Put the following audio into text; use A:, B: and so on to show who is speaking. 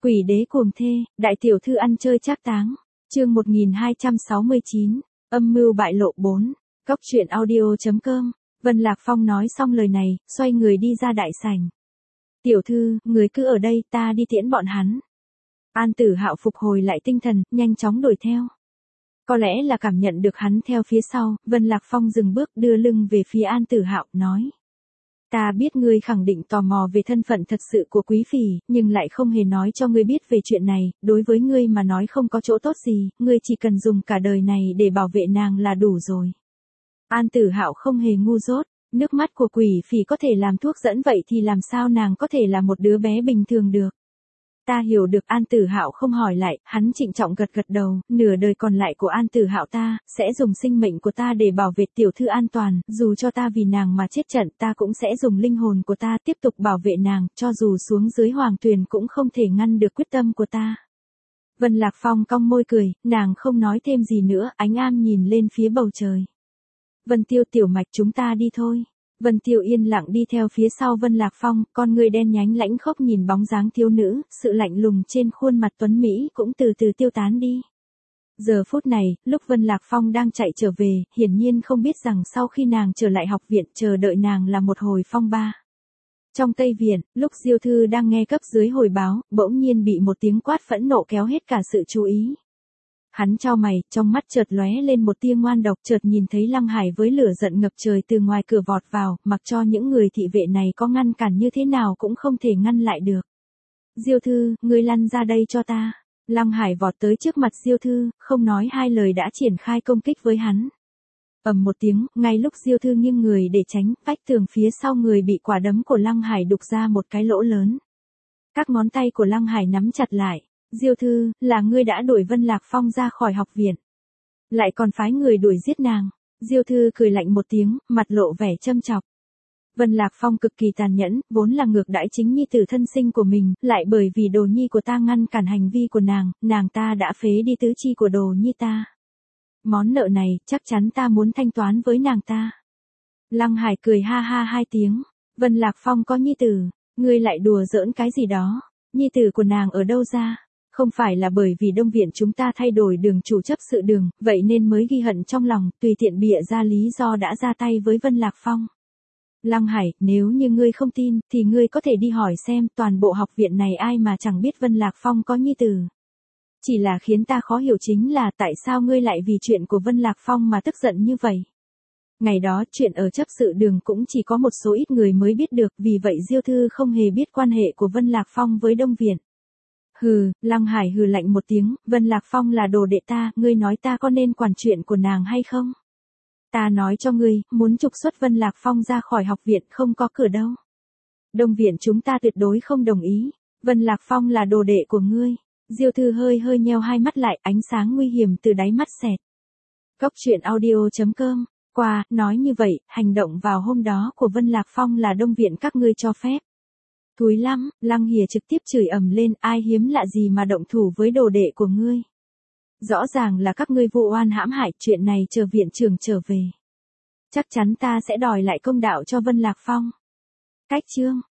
A: Quỷ đế cuồng thê, đại tiểu thư ăn chơi trác táng. Chương 1269, âm mưu bại lộ 4. Cóc truyện audio.com. Vân Lạc Phong nói xong lời này, xoay người đi ra đại sảnh. Tiểu thư, người cứ ở đây, ta đi tiễn bọn hắn. An Tử Hạo phục hồi lại tinh thần, nhanh chóng đuổi theo. Có lẽ là cảm nhận được hắn theo phía sau, Vân Lạc Phong dừng bước đưa lưng về phía An Tử Hạo, nói. Ta biết ngươi khẳng định tò mò về thân phận thật sự của Quý Phỉ, nhưng lại không hề nói cho ngươi biết về chuyện này, đối với ngươi mà nói không có chỗ tốt gì, ngươi chỉ cần dùng cả đời này để bảo vệ nàng là đủ rồi. An Tử Hạo không hề ngu dốt, nước mắt của Quỷ Phỉ có thể làm thuốc dẫn vậy thì làm sao nàng có thể là một đứa bé bình thường được. Ta hiểu được. An Tử Hạo không hỏi lại, hắn trịnh trọng gật gật đầu, nửa đời còn lại của An Tử Hạo ta, sẽ dùng sinh mệnh của ta để bảo vệ tiểu thư an toàn, dù cho ta vì nàng mà chết trận ta cũng sẽ dùng linh hồn của ta tiếp tục bảo vệ nàng, cho dù xuống dưới hoàng tuyền cũng không thể ngăn được quyết tâm của ta. Vân Lạc Phong cong môi cười, nàng không nói thêm gì nữa, ánh am nhìn lên phía bầu trời. Vân Tiêu tiểu mạch chúng ta đi thôi. Vân Tiêu yên lặng đi theo phía sau Vân Lạc Phong, con người đen nhánh lãnh khốc nhìn bóng dáng thiếu nữ, sự lạnh lùng trên khuôn mặt tuấn Mỹ cũng từ từ tiêu tán đi. Giờ phút này, lúc Vân Lạc Phong đang chạy trở về, hiển nhiên không biết rằng sau khi nàng trở lại học viện chờ đợi nàng là một hồi phong ba. Trong Tây Viện, lúc Diêu Thư đang nghe cấp dưới hồi báo, bỗng nhiên bị một tiếng quát phẫn nộ kéo hết cả sự chú ý. Hắn chau mày, trong mắt chợt lóe lên một tia ngoan độc, chợt nhìn thấy Lăng Hải với lửa giận ngập trời từ ngoài cửa vọt vào, mặc cho những người thị vệ này có ngăn cản như thế nào cũng không thể ngăn lại được. Diêu Thư, ngươi lăn ra đây cho ta. Lăng Hải vọt tới trước mặt Diêu Thư, không nói hai lời đã triển khai công kích với hắn. Ầm một tiếng, ngay lúc Diêu Thư nghiêng người để tránh, vách tường phía sau người bị quả đấm của Lăng Hải đục ra một cái lỗ lớn. Các ngón tay của Lăng Hải nắm chặt lại. Diêu Thư, là ngươi đã đuổi Vân Lạc Phong ra khỏi học viện. Lại còn phái người đuổi giết nàng. Diêu Thư cười lạnh một tiếng, mặt lộ vẻ châm chọc. Vân Lạc Phong cực kỳ tàn nhẫn, vốn là ngược đãi chính nhi tử thân sinh của mình, lại bởi vì đồ nhi của ta ngăn cản hành vi của nàng ta đã phế đi tứ chi của đồ nhi ta. Món nợ này, chắc chắn ta muốn thanh toán với nàng ta. Lăng Hải cười ha ha hai tiếng. Vân Lạc Phong có nhi tử, ngươi lại đùa giỡn cái gì đó. Nhi tử của nàng ở đâu ra? Không phải là bởi vì Đông Viện chúng ta thay đổi đường chủ chấp sự đường, vậy nên mới ghi hận trong lòng, tùy tiện bịa ra lý do đã ra tay với Vân Lạc Phong. Lăng Hải, nếu như ngươi không tin, thì ngươi có thể đi hỏi xem toàn bộ học viện này ai mà chẳng biết Vân Lạc Phong có nhi tử. Chỉ là khiến ta khó hiểu chính là tại sao ngươi lại vì chuyện của Vân Lạc Phong mà tức giận như vậy. Ngày đó chuyện ở chấp sự đường cũng chỉ có một số ít người mới biết được, vì vậy Diêu Thư không hề biết quan hệ của Vân Lạc Phong với Đông Viện. Hừ, Lăng Hải hừ lạnh một tiếng, Vân Lạc Phong là đồ đệ ta, ngươi nói ta có nên quản chuyện của nàng hay không? Ta nói cho ngươi, muốn trục xuất Vân Lạc Phong ra khỏi học viện không có cửa đâu. Đông Viện chúng ta tuyệt đối không đồng ý, Vân Lạc Phong là đồ đệ của ngươi. Diêu Thư hơi nheo hai mắt lại, ánh sáng nguy hiểm từ đáy mắt xẹt. Cóc truyện audio.com, qua, nói như vậy, hành động vào hôm đó của Vân Lạc Phong là Đông Viện các ngươi cho phép. Thúi lắm, Lăng Hìa trực tiếp chửi ầm lên, ai hiếm lạ gì mà động thủ với đồ đệ của ngươi. Rõ ràng là các ngươi vu oan hãm hại, chuyện này chờ viện trưởng trở về. Chắc chắn ta sẽ đòi lại công đạo cho Vân Lạc Phong. Cách chương.